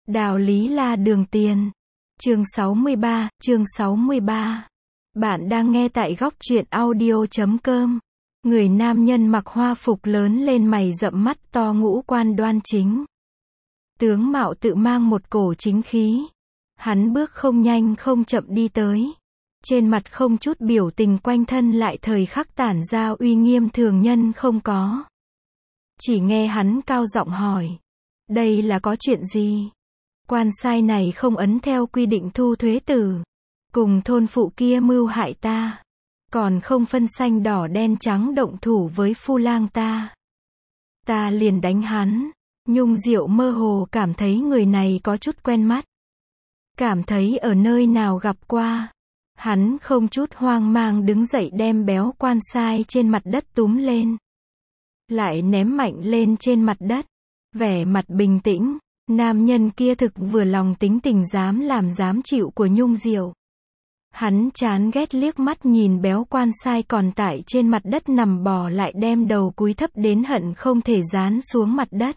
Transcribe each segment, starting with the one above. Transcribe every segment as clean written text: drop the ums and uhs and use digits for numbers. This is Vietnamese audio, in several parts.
Đạo lý là đường tiền. Chương 63. Bạn đang nghe tại góc truyện audio.com. Người nam nhân mặc hoa phục lớn lên, mày rậm, mắt to, ngũ quan đoan chính. Tướng mạo tự mang một cổ chính khí. Hắn bước không nhanh không chậm đi tới. Trên mặt không chút biểu tình, quanh thân lại thời khắc tản ra uy nghiêm thường nhân không có. Chỉ nghe hắn cao giọng hỏi. Đây là có chuyện gì? Quan sai này không ấn theo quy định thu thuế tử. Cùng thôn phụ kia mưu hại ta. Còn không phân xanh đỏ đen trắng động thủ với phu lang ta. Ta liền đánh hắn. Nhung Diệu mơ hồ cảm thấy người này có chút quen mắt. Cảm thấy ở nơi nào gặp qua. Hắn không chút hoang mang đứng dậy, đem béo quan sai trên mặt đất túm lên. Lại ném mạnh lên trên mặt đất. Vẻ mặt bình tĩnh. Nam nhân kia thực vừa lòng tính tình dám làm dám chịu của Nhung Diệu. Hắn chán ghét liếc mắt nhìn béo quan sai còn tại trên mặt đất nằm bò, lại đem đầu cúi thấp đến hận không thể dán xuống mặt đất.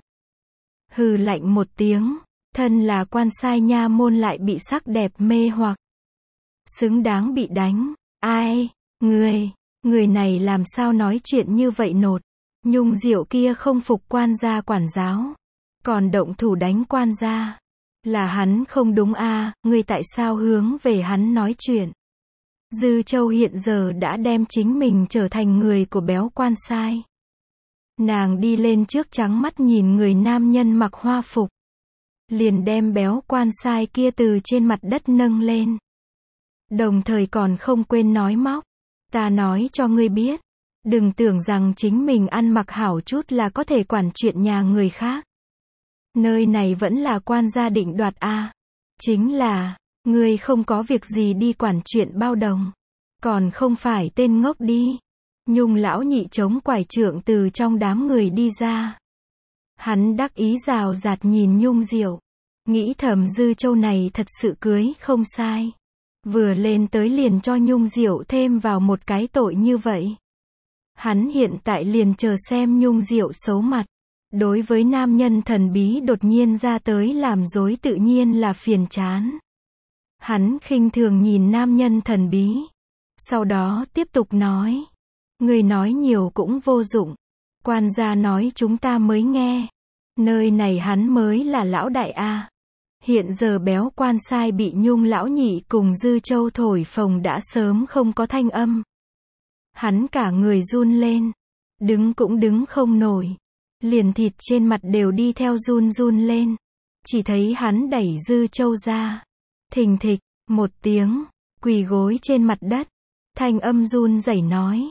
Hừ lạnh một tiếng, thân là quan sai nha môn lại bị sắc đẹp mê hoặc. Xứng đáng bị đánh. Ai? Người này làm sao nói chuyện như vậy nột. Nhung Diệu kia không phục quan gia quản giáo. Còn động thủ đánh quan gia. Là hắn không đúng a, ngươi tại sao hướng về hắn nói chuyện? Dư Châu hiện giờ đã đem chính mình trở thành người của béo quan sai. Nàng đi lên trước, trắng mắt nhìn người nam nhân mặc hoa phục. Liền đem béo quan sai kia từ trên mặt đất nâng lên. Đồng thời còn không quên nói móc. Ta nói cho ngươi biết. Đừng tưởng rằng chính mình ăn mặc hảo chút là có thể quản chuyện nhà người khác. Nơi này vẫn là quan gia định đoạt a. Chính là, ngươi không có việc gì đi quản chuyện bao đồng. Còn không phải tên ngốc đi. Nhung lão nhị chống quải trượng từ trong đám người đi ra. Hắn đắc ý rào rạt nhìn Nhung Diệu. Nghĩ thầm Dư Châu này thật sự cưới không sai. Vừa lên tới liền cho Nhung Diệu thêm vào một cái tội như vậy. Hắn hiện tại liền chờ xem Nhung Diệu xấu mặt. Đối với nam nhân thần bí đột nhiên ra tới làm dối tự nhiên là phiền chán. Hắn khinh thường nhìn nam nhân thần bí. Sau đó tiếp tục nói. Người nói nhiều cũng vô dụng. Quan gia nói chúng ta mới nghe. Nơi này hắn mới là lão đại a. Hiện giờ béo quan sai bị Nhung lão nhị cùng Dư Châu thổi phồng đã sớm không có thanh âm. Hắn cả người run lên. Đứng cũng đứng không nổi. Liền thịt trên mặt đều đi theo run lên. Chỉ thấy hắn đẩy Dư Châu ra. Thình thịch, một tiếng, quỳ gối trên mặt đất. Thanh âm run rẩy nói.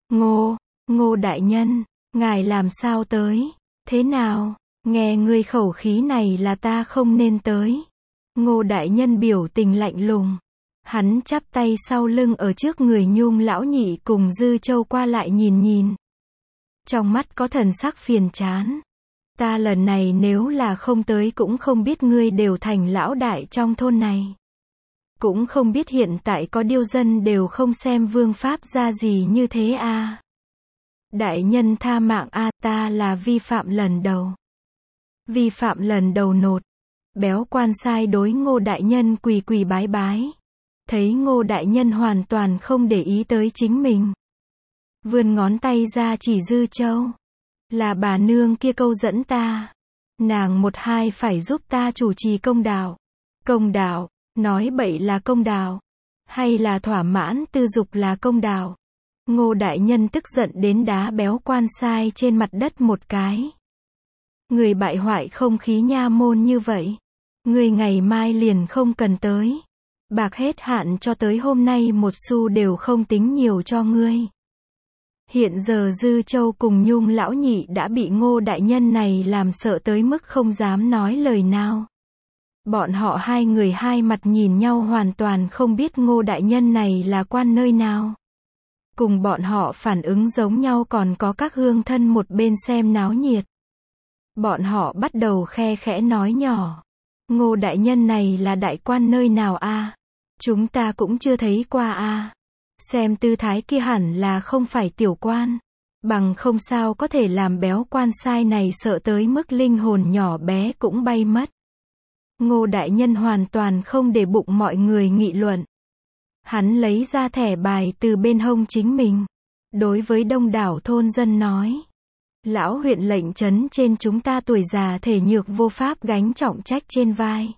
Ngô đại nhân, ngài làm sao tới? Thế nào? Nghe ngươi khẩu khí này là ta không nên tới. Ngô đại nhân biểu tình lạnh lùng. Hắn chắp tay sau lưng ở trước người Nhung lão nhị cùng Dư Châu qua lại nhìn. Trong mắt có thần sắc phiền chán. Ta lần này nếu là không tới cũng không biết ngươi đều thành lão đại trong thôn này. Cũng không biết hiện tại có điêu dân đều không xem vương pháp ra gì như thế a. Đại nhân tha mạng a, ta là vi phạm lần đầu. Vi phạm lần đầu nột. Béo quan sai đối Ngô đại nhân quỳ bái. Thấy Ngô đại nhân hoàn toàn không để ý tới chính mình. Vươn ngón tay ra chỉ Dư Châu. Là bà nương kia câu dẫn ta. Nàng một hai phải giúp ta chủ trì công đạo. Công đạo, nói bậy là công đạo. Hay là thỏa mãn tư dục là công đạo. Ngô đại nhân tức giận đến đá béo quan sai trên mặt đất một cái. Người bại hoại không khí nha môn như vậy. Người ngày mai liền không cần tới. Bạc hết hạn cho tới hôm nay một xu đều không tính nhiều cho ngươi. Hiện giờ Dư Châu cùng Nhung lão nhị đã bị Ngô đại nhân này làm sợ tới mức không dám nói lời nào. Bọn họ hai người hai mặt nhìn nhau, hoàn toàn không biết Ngô đại nhân này là quan nơi nào. Cùng bọn họ phản ứng giống nhau còn có các hương thân một bên xem náo nhiệt. Bọn họ bắt đầu khe khẽ nói nhỏ. Ngô đại nhân này là đại quan nơi nào a? Chúng ta cũng chưa thấy qua a. Xem tư thái kia hẳn là không phải tiểu quan. Bằng không sao có thể làm béo quan sai này sợ tới mức linh hồn nhỏ bé cũng bay mất. Ngô đại nhân hoàn toàn không để bụng mọi người nghị luận. Hắn lấy ra thẻ bài từ bên hông chính mình. Đối với đông đảo thôn dân nói. Lão huyện lệnh trấn trên chúng ta tuổi già thể nhược vô pháp gánh trọng trách trên vai.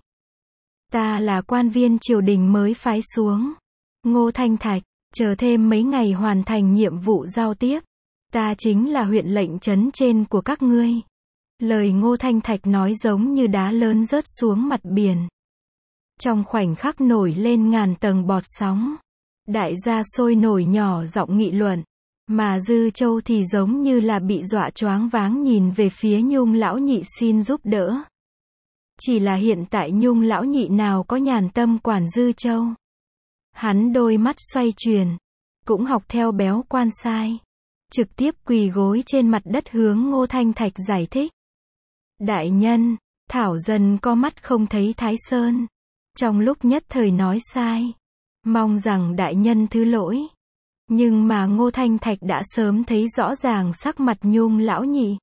Ta là quan viên triều đình mới phái xuống. Ngô Thanh Thạch, chờ thêm mấy ngày hoàn thành nhiệm vụ giao tiếp. Ta chính là huyện lệnh trấn trên của các ngươi. Lời Ngô Thanh Thạch nói giống như đá lớn rớt xuống mặt biển. Trong khoảnh khắc nổi lên ngàn tầng bọt sóng. Đại gia sôi nổi nhỏ giọng nghị luận. Mà Dư Châu thì giống như là bị dọa choáng váng nhìn về phía Nhung lão nhị xin giúp đỡ. Chỉ là hiện tại Nhung lão nhị nào có nhàn tâm quản Dư Châu. Hắn đôi mắt xoay chuyển. Cũng học theo béo quan sai. Trực tiếp quỳ gối trên mặt đất hướng Ngô Thanh Thạch giải thích. Đại nhân, Thảo Dân có mắt không thấy Thái Sơn. Trong lúc nhất thời nói sai. Mong rằng đại nhân thứ lỗi. Nhưng mà Ngô Thanh Thạch đã sớm thấy rõ ràng sắc mặt Nhung lão nhị.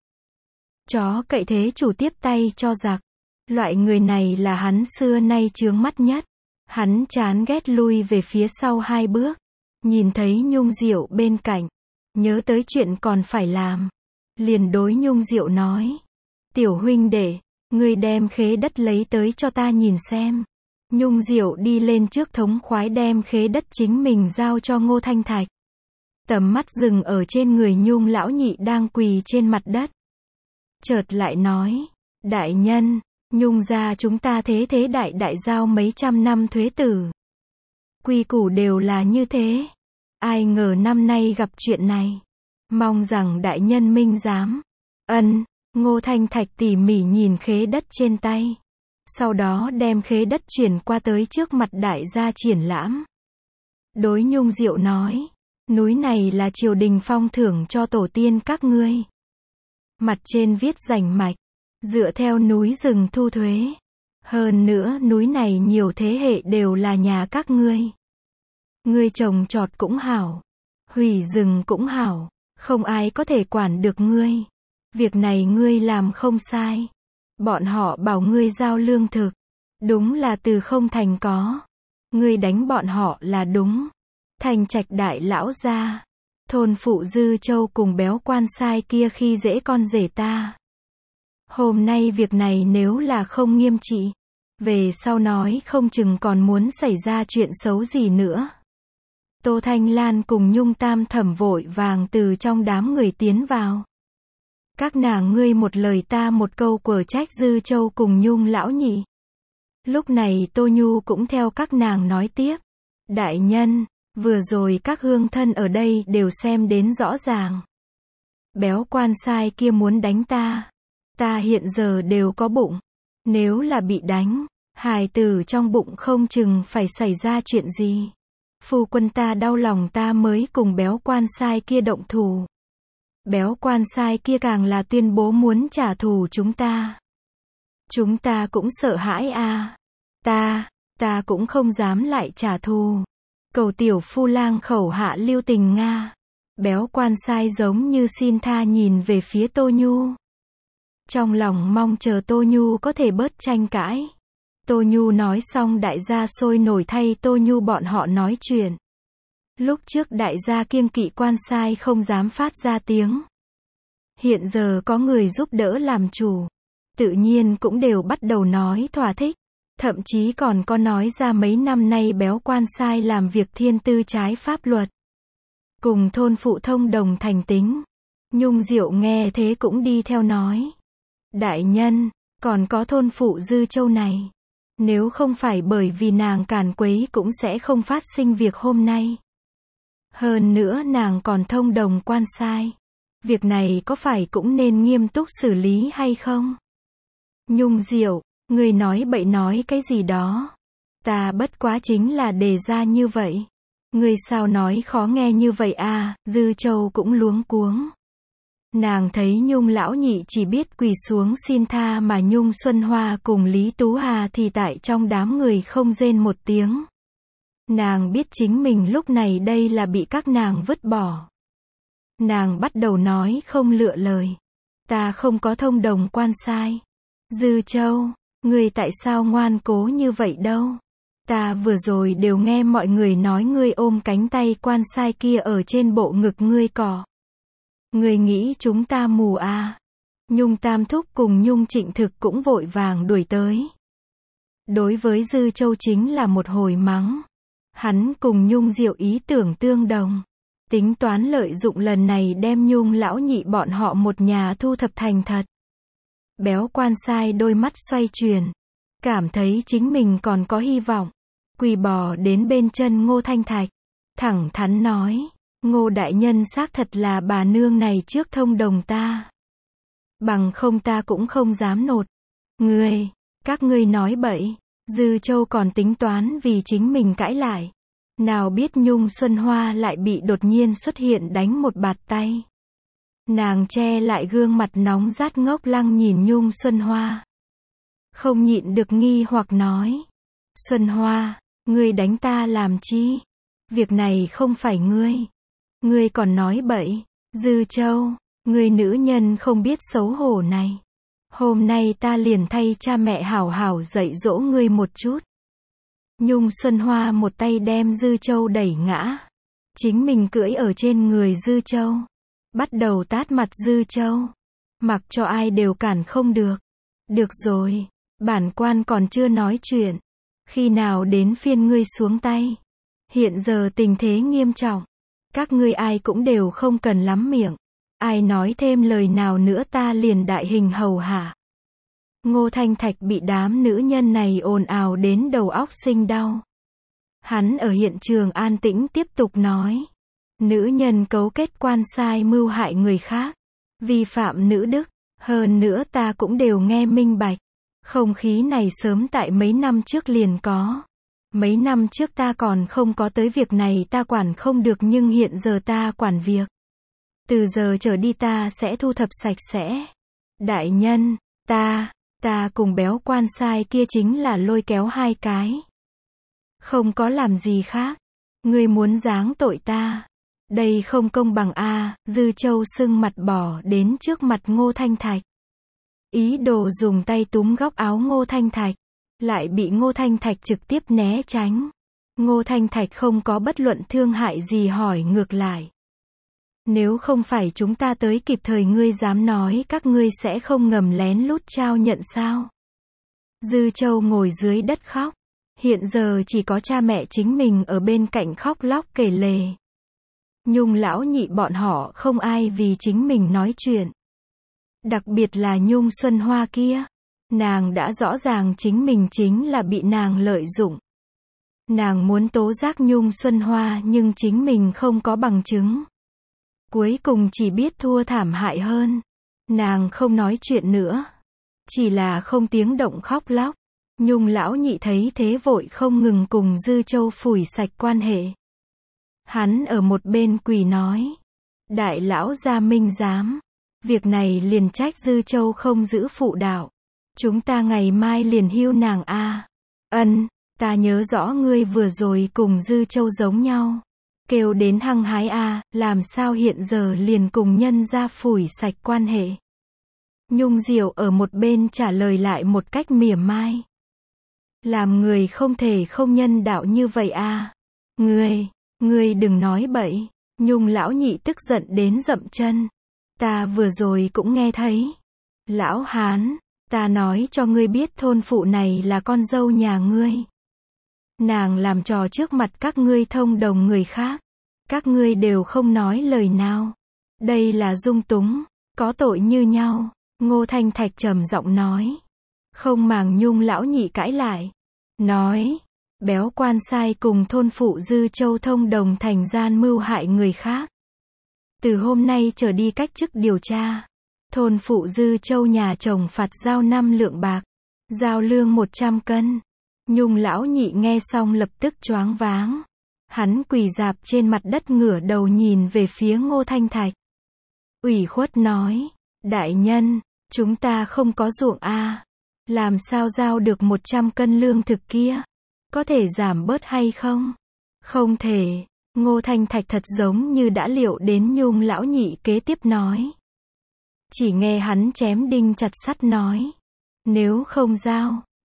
Chó cậy thế chủ tiếp tay cho giặc. Loại người này là hắn xưa nay chướng mắt nhất. Hắn chán ghét lui về phía sau 2 bước. Nhìn thấy Nhung Diệu bên cạnh. Nhớ tới chuyện còn phải làm. Liền đối Nhung Diệu nói. Tiểu huynh đệ, ngươi đem khế đất lấy tới cho ta nhìn xem. Nhung Diệu đi lên trước thống khoái đem khế đất chính mình giao cho Ngô Thanh Thạch. Tầm mắt dừng ở trên người Nhung lão nhị đang quỳ trên mặt đất. Chợt lại nói, đại nhân, Nhung gia chúng ta thế đại giao mấy trăm năm thuế tử. Quy củ đều là như thế. Ai ngờ năm nay gặp chuyện này. Mong rằng đại nhân minh giám. Ân, Ngô Thanh Thạch tỉ mỉ nhìn khế đất trên tay. Sau đó đem khế đất chuyển qua tới trước mặt đại gia triển lãm. Đối Nhung Diệu nói, núi này là triều đình phong thưởng cho tổ tiên các ngươi. Mặt trên viết rành mạch, dựa theo núi rừng thu thuế. Hơn nữa núi này nhiều thế hệ đều là nhà các ngươi. Ngươi trồng trọt cũng hảo, hủy rừng cũng hảo, không ai có thể quản được ngươi. Việc này ngươi làm không sai. Bọn họ bảo ngươi giao lương thực. Đúng là từ không thành có. Ngươi đánh bọn họ là đúng. Thành Trạch đại lão gia. Thôn phụ Dư Châu cùng béo quan sai kia khi dễ con rể ta. Hôm nay việc này nếu là không nghiêm trị. Về sau nói không chừng còn muốn xảy ra chuyện xấu gì nữa. Tô Thanh Lan cùng Nhung Tam Thẩm vội vàng từ trong đám người tiến vào. Các nàng ngươi một lời ta một câu quở trách Dư Châu cùng Nhung lão nhị. Lúc này Tô Nhu cũng theo các nàng nói tiếp. Đại nhân, vừa rồi các hương thân ở đây đều xem đến rõ ràng. Béo quan sai kia muốn đánh ta. Ta hiện giờ đều có bụng. Nếu là bị đánh, hài tử trong bụng không chừng phải xảy ra chuyện gì. Phu quân ta đau lòng ta mới cùng béo quan sai kia động thủ. Béo quan sai kia càng là tuyên bố muốn trả thù chúng ta. Chúng ta cũng sợ hãi à. Ta cũng không dám lại trả thù. Cầu tiểu phu lang khẩu hạ lưu tình Nga. Béo quan sai giống như xin tha nhìn về phía Tô Nhu. Trong lòng mong chờ Tô Nhu có thể bớt tranh cãi. Tô Nhu nói xong đại gia sôi nổi thay Tô Nhu bọn họ nói chuyện. Lúc trước đại gia kiêng kỵ quan sai không dám phát ra tiếng. Hiện giờ có người giúp đỡ làm chủ. Tự nhiên cũng đều bắt đầu nói thỏa thích. Thậm chí còn có nói ra mấy năm nay béo quan sai làm việc thiên tư trái pháp luật. Cùng thôn phụ thông đồng thành tính. Nhung Diệu nghe thế cũng đi theo nói. Đại nhân, còn có thôn phụ Dư Châu này. Nếu không phải bởi vì nàng càn quấy cũng sẽ không phát sinh việc hôm nay. Hơn nữa nàng còn thông đồng quan sai. Việc này có phải cũng nên nghiêm túc xử lý hay không? Nhung Diệu, người nói bậy nói cái gì đó. Ta bất quá chính là đề ra như vậy. Người sao nói khó nghe như vậy à, Dư Châu cũng luống cuống. Nàng thấy Nhung lão nhị chỉ biết quỳ xuống xin tha mà Nhung Xuân Hoa cùng Lý Tú Hà thì tại trong đám người không rên một tiếng. Nàng biết chính mình lúc này đây là bị các nàng vứt bỏ. Nàng bắt đầu nói không lựa lời. Ta không có thông đồng quan sai. Dư Châu, Ngươi tại sao ngoan cố như vậy đâu? Ta vừa rồi đều nghe mọi người nói ngươi ôm cánh tay quan sai kia ở trên bộ ngực ngươi cỏ. Ngươi nghĩ chúng ta mù à? Nhung Tam Thúc cùng Nhung Trịnh Thực cũng vội vàng đuổi tới. Đối với Dư Châu chính là một hồi mắng. Hắn cùng Nhung Diệu ý tưởng tương đồng. Tính toán lợi dụng lần này đem Nhung lão nhị bọn họ một nhà thu thập thành thật. Béo quan sai đôi mắt xoay chuyển. Cảm thấy chính mình còn có hy vọng. Quỳ bò đến bên chân Ngô Thanh Thạch. Thẳng thắn nói. Ngô đại nhân xác thật là bà nương này trước thông đồng ta. Bằng không ta cũng không dám nột. Các ngươi nói bậy. Dư Châu còn tính toán vì chính mình cãi lại. Nào biết Nhung Xuân Hoa lại bị đột nhiên xuất hiện đánh một bạt tay. Nàng che lại gương mặt nóng rát ngốc lăng nhìn Nhung Xuân Hoa. Không nhịn được nghi hoặc nói. Xuân Hoa, ngươi đánh ta làm chi? Việc này không phải ngươi. Ngươi còn nói bậy. Dư Châu, ngươi nữ nhân không biết xấu hổ này. Hôm nay ta liền thay cha mẹ hảo hảo dạy dỗ ngươi một chút. Nhung Xuân Hoa một tay đem Dư Châu đẩy ngã. Chính mình cưỡi ở trên người Dư Châu. Bắt đầu tát mặt Dư Châu. Mặc cho ai đều cản không được. Được rồi, bản quan còn chưa nói chuyện. Khi nào đến phiên ngươi xuống tay? Hiện giờ tình thế nghiêm trọng. Các ngươi ai cũng đều không cần lắm miệng. Ai nói thêm lời nào nữa ta liền đại hình hầu hạ. Ngô Thanh Thạch bị đám nữ nhân này ồn ào đến đầu óc sinh đau. Hắn ở hiện trường an tĩnh tiếp tục nói. Nữ nhân cấu kết quan sai mưu hại người khác. Vi phạm nữ đức. Hơn nữa ta cũng đều nghe minh bạch. Không khí này sớm tại mấy năm trước liền có. Mấy năm trước ta còn không có tới việc này ta quản không được nhưng hiện giờ ta quản việc. Từ giờ trở đi ta sẽ thu thập sạch sẽ. Đại nhân, ta cùng béo quan sai kia chính là lôi kéo hai cái. Không có làm gì khác. Ngươi muốn giáng tội ta. Đây không công bằng a. Dư Châu sưng mặt bỏ đến trước mặt Ngô Thanh Thạch. Ý đồ dùng tay túm góc áo Ngô Thanh Thạch. Lại bị Ngô Thanh Thạch trực tiếp né tránh. Ngô Thanh Thạch không có bất luận thương hại gì hỏi ngược lại. Nếu không phải chúng ta tới kịp thời ngươi dám nói các ngươi sẽ không ngầm lén lút trao nhận sao? Dư Châu ngồi dưới đất khóc. Hiện giờ chỉ có cha mẹ chính mình ở bên cạnh khóc lóc kể lể. Nhung lão nhị bọn họ không ai vì chính mình nói chuyện. Đặc biệt là Nhung Xuân Hoa kia. Nàng đã rõ ràng chính mình chính là bị nàng lợi dụng. Nàng muốn tố giác Nhung Xuân Hoa nhưng chính mình không có bằng chứng. Cuối cùng chỉ biết thua thảm hại hơn. Nàng không nói chuyện nữa. Chỉ là không tiếng động khóc lóc. Nhung lão nhị thấy thế vội không ngừng cùng Dư Châu phủi sạch quan hệ. Hắn ở một bên quỳ nói. Đại lão gia minh giám. Việc này liền trách Dư Châu không giữ phụ đạo. Chúng ta ngày mai liền hưu nàng a. Ân, ta nhớ rõ ngươi vừa rồi cùng Dư Châu giống nhau. Kêu đến hăng hái a, làm sao hiện giờ liền cùng nhân ra phủi sạch quan hệ. Nhung Diệu ở một bên trả lời lại một cách mỉa mai. Làm người không thể không nhân đạo như vậy a. Ngươi đừng nói bậy. Nhung lão nhị tức giận đến dậm chân. Ta vừa rồi cũng nghe thấy. Lão hán, ta nói cho ngươi biết thôn phụ này là con dâu nhà ngươi. Nàng làm trò trước mặt các ngươi thông đồng người khác. Các ngươi đều không nói lời nào. Đây là dung túng, có tội như nhau. Ngô Thanh Thạch trầm giọng nói. Không màng Nhung lão nhị cãi lại. Nói, béo quan sai cùng thôn phụ Dư Châu thông đồng thành gian mưu hại người khác. Từ hôm nay trở đi cách chức điều tra. Thôn phụ Dư Châu nhà chồng phạt giao 5 lượng bạc. Giao lương 100 cân. Nhung lão nhị nghe xong lập tức choáng váng. Hắn quỳ rạp trên mặt đất ngửa đầu nhìn về phía Ngô Thanh Thạch. Ủy khuất nói. Đại nhân, chúng ta không có ruộng a. Làm sao giao được 100 cân lương thực kia? Có thể giảm bớt hay không? Không thể. Ngô Thanh Thạch thật giống như đã liệu đến Nhung lão nhị kế tiếp nói. Chỉ nghe hắn chém đinh chặt sắt nói. Nếu không giao,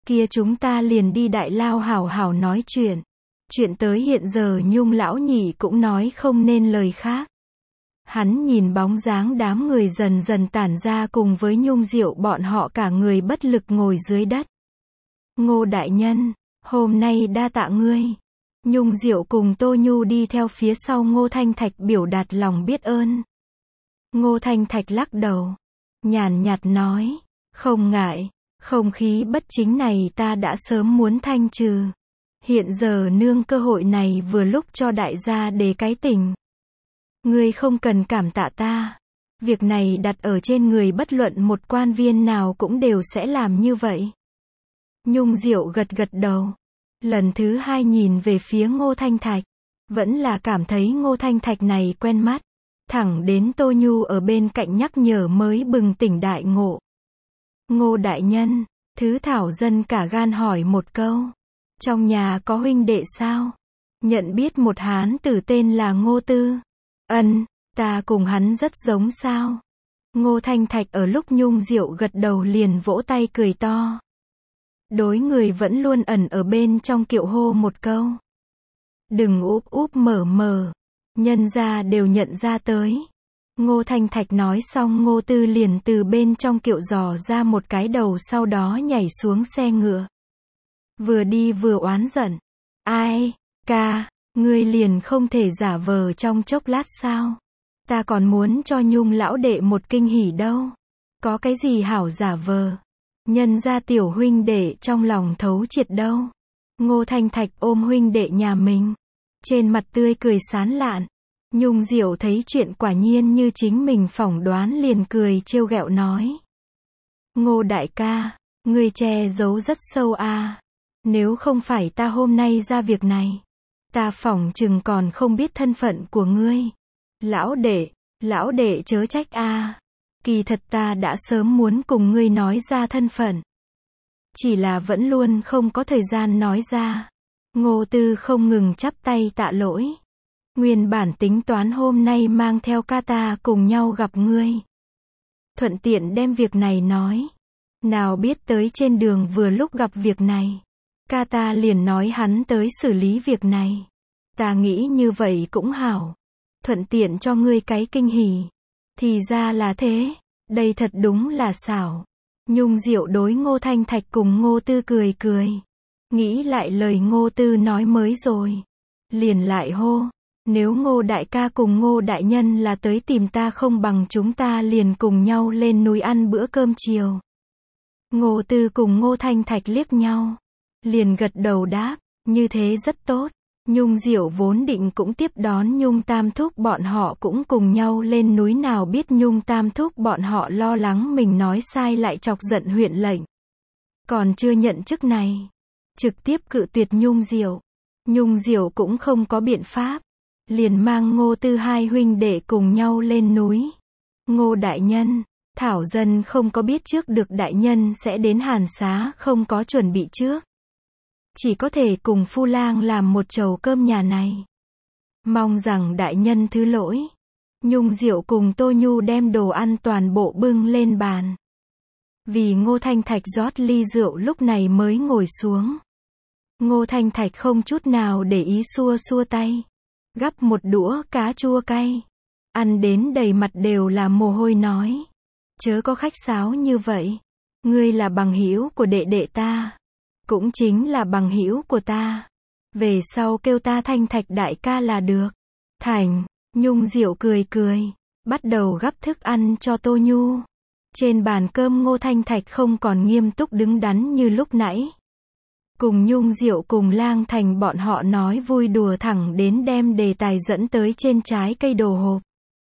kia chúng ta liền đi Đại Lao hảo hảo nói chuyện. Chuyện tới hiện giờ Nhung lão nhị cũng nói không nên lời khác. Hắn nhìn bóng dáng đám người dần dần tản ra cùng với Nhung Diệu bọn họ cả người bất lực ngồi dưới đất. Ngô đại nhân, hôm nay đa tạ ngươi. Nhung Diệu cùng Tô Nhu đi theo phía sau Ngô Thanh Thạch biểu đạt lòng biết ơn. Ngô Thanh Thạch lắc đầu, nhàn nhạt nói, không ngại, không khí bất chính này ta đã sớm muốn thanh trừ. Hiện giờ nương cơ hội này vừa lúc cho đại gia đề cái tình. Ngươi không cần cảm tạ ta. Việc này đặt ở trên người bất luận một quan viên nào cũng đều sẽ làm như vậy. Nhung Diệu gật gật đầu. Lần thứ hai nhìn về phía Ngô Thanh Thạch. Vẫn là cảm thấy Ngô Thanh Thạch này quen mắt. Thẳng đến Tô Nhu ở bên cạnh nhắc nhở mới bừng tỉnh đại ngộ. Ngô đại nhân, thứ thảo dân cả gan hỏi một câu. Trong nhà có huynh đệ sao? Nhận biết một hán tử tên là Ngô Tư. Ân, ta cùng hắn rất giống sao? Ngô Thanh Thạch ở lúc Nhung Diệu gật đầu liền vỗ tay cười to. Đối người vẫn luôn ẩn ở bên trong kiệu hô một câu. Đừng úp úp mở mở, nhân ra đều nhận ra tới. Ngô Thanh Thạch nói xong Ngô Tư liền từ bên trong kiệu dò ra một cái đầu sau đó nhảy xuống xe ngựa. Vừa đi vừa oán giận. Ai, ca, ngươi liền không thể giả vờ trong chốc lát sao? Ta còn muốn cho Nhung lão đệ một kinh hỉ đâu. Có cái gì hảo giả vờ? Nhân ra tiểu huynh đệ trong lòng thấu triệt đâu. Ngô Thanh Thạch ôm huynh đệ nhà mình. Trên mặt tươi cười sán lạn. Nhung Diệu thấy chuyện quả nhiên như chính mình phỏng đoán liền cười trêu ghẹo nói. Ngô đại ca, ngươi che giấu rất sâu à. Nếu không phải ta hôm nay ra việc này, ta phỏng chừng còn không biết thân phận của ngươi. Lão đệ chớ trách a. Kỳ thật ta đã sớm muốn cùng ngươi nói ra thân phận. Chỉ là vẫn luôn không có thời gian nói ra. Ngô Tư không ngừng chắp tay tạ lỗi. Nguyên bản tính toán hôm nay mang theo ca ta cùng nhau gặp ngươi. Thuận tiện đem việc này nói. Nào biết tới trên đường vừa lúc gặp việc này. Ca ta liền nói hắn tới xử lý việc này. Ta nghĩ như vậy cũng hảo. Thuận tiện cho ngươi cái kinh hỉ. Thì ra là thế. Đây thật đúng là xảo. Nhung Diệu đối Ngô Thanh Thạch cùng Ngô Tư cười cười. Nghĩ lại lời Ngô Tư nói mới rồi. Liền lại hô. Nếu Ngô đại ca cùng Ngô đại nhân là tới tìm ta không bằng chúng ta liền cùng nhau lên núi ăn bữa cơm chiều. Ngô Tư cùng Ngô Thanh Thạch liếc nhau. Liền gật đầu đáp. Như thế rất tốt. Nhung Diệu vốn định cũng tiếp đón Nhung Tam Thúc bọn họ cũng cùng nhau lên núi nào biết Nhung Tam Thúc bọn họ lo lắng mình nói sai lại chọc giận huyện lệnh. Còn chưa nhận chức này. Trực tiếp cự tuyệt Nhung Diệu. Nhung Diệu cũng không có biện pháp. Liền mang Ngô Tư hai huynh đệ cùng nhau lên núi. Ngô đại nhân, thảo dân không có biết trước được đại nhân sẽ đến Hàn Xá không có chuẩn bị trước. Chỉ có thể cùng phu lang làm một chầu cơm nhà này. Mong rằng đại nhân thứ lỗi. Nhung Diệu cùng Tô Nhu đem đồ ăn toàn bộ bưng lên bàn. Vì Ngô Thanh Thạch rót ly rượu lúc này mới ngồi xuống. Ngô Thanh Thạch không chút nào để ý xua xua tay. Gắp một đũa cá chua cay. Ăn đến đầy mặt đều là mồ hôi nói. Chớ có khách sáo như vậy. Ngươi là bằng hữu của đệ đệ ta. Cũng chính là bằng hữu của ta. Về sau kêu ta Thanh Thạch đại ca là được. Thành, Nhung Diệu cười cười. Bắt đầu gắp thức ăn cho Tô Nhu. Trên bàn cơm Ngô Thanh Thạch không còn nghiêm túc đứng đắn như lúc nãy. Cùng Nhung Diệu cùng Lang Thành bọn họ nói vui đùa thẳng đến đem đề tài dẫn tới trên trái cây đồ hộp.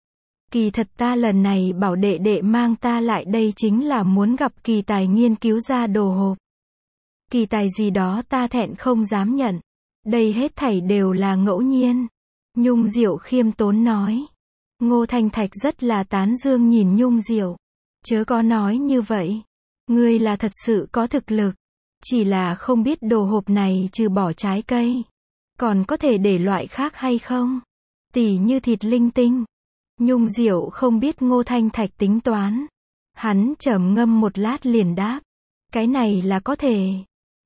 Kỳ thật ta lần này bảo đệ đệ mang ta lại đây chính là muốn gặp kỳ tài nghiên cứu ra đồ hộp. Kỳ tài gì đó ta thẹn không dám nhận. Đây hết thảy đều là ngẫu nhiên. Nhung Diệu khiêm tốn nói. Ngô Thanh Thạch rất là tán dương nhìn Nhung Diệu. Chớ có nói như vậy. Ngươi là thật sự có thực lực. Chỉ là không biết đồ hộp này trừ bỏ trái cây. Còn có thể để loại khác hay không? Tỉ như thịt linh tinh. Nhung Diệu không biết Ngô Thanh Thạch tính toán. Hắn trầm ngâm một lát liền đáp. Cái này là có thể.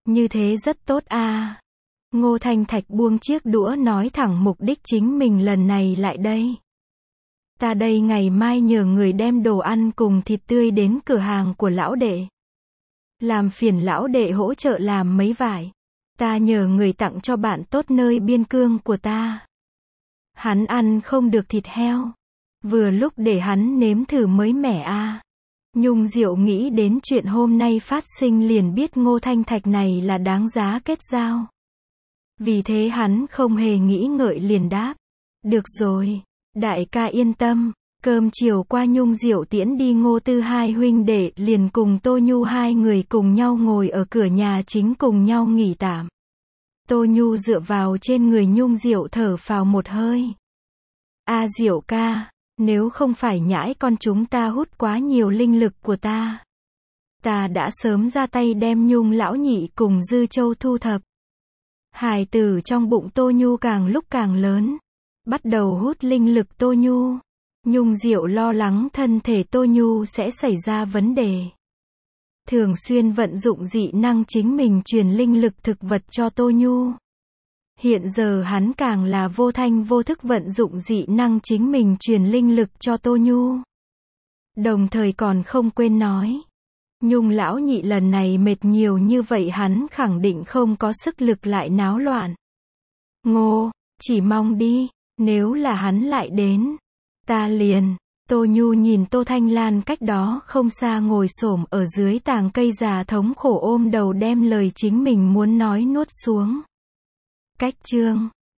Như thế rất tốt a. Ngô Thanh Thạch buông chiếc đũa nói thẳng mục đích chính mình lần này lại đây. Ta đây ngày mai nhờ người đem đồ ăn cùng thịt tươi đến cửa hàng của lão đệ. Làm phiền lão đệ hỗ trợ làm mấy vải. Ta nhờ người tặng cho bạn tốt nơi biên cương của ta. Hắn ăn không được thịt heo. Vừa lúc để hắn nếm thử mới mẻ a. Nhung Diệu nghĩ đến chuyện hôm nay phát sinh liền biết Ngô Thanh Thạch này là đáng giá kết giao. Vì thế hắn không hề nghĩ ngợi liền đáp. Được rồi, đại ca yên tâm. Cơm chiều qua Nhung Diệu tiễn đi Ngô Tư hai huynh đệ liền cùng Tô Nhu hai người cùng nhau ngồi ở cửa nhà chính cùng nhau nghỉ tạm. Tô Nhu dựa vào trên người Nhung Diệu thở phào một hơi. A Diệu ca, nếu không phải nhãi con chúng ta hút quá nhiều linh lực của ta. Ta đã sớm ra tay đem Nhung lão nhị cùng Dư Châu thu thập. Hài tử trong bụng Tô Nhu càng lúc càng lớn. Bắt đầu hút linh lực Tô Nhu. Nhung Diệu lo lắng thân thể Tô Nhu sẽ xảy ra vấn đề. Thường xuyên vận dụng dị năng chính mình truyền linh lực thực vật cho Tô Nhu. Hiện giờ hắn càng là vô thanh vô thức vận dụng dị năng chính mình truyền linh lực cho Tô Nhu. Đồng thời còn không quên nói. Nhung lão nhị lần này mệt nhiều như vậy hắn khẳng định không có sức lực lại náo loạn. Ngô, chỉ mong đi, nếu là hắn lại đến. Ta liền. Tô Nhu nhìn Tô Thanh Lan cách đó không xa ngồi xổm ở dưới tàng cây già thống khổ ôm đầu đem lời chính mình muốn nói nuốt xuống. Cách chương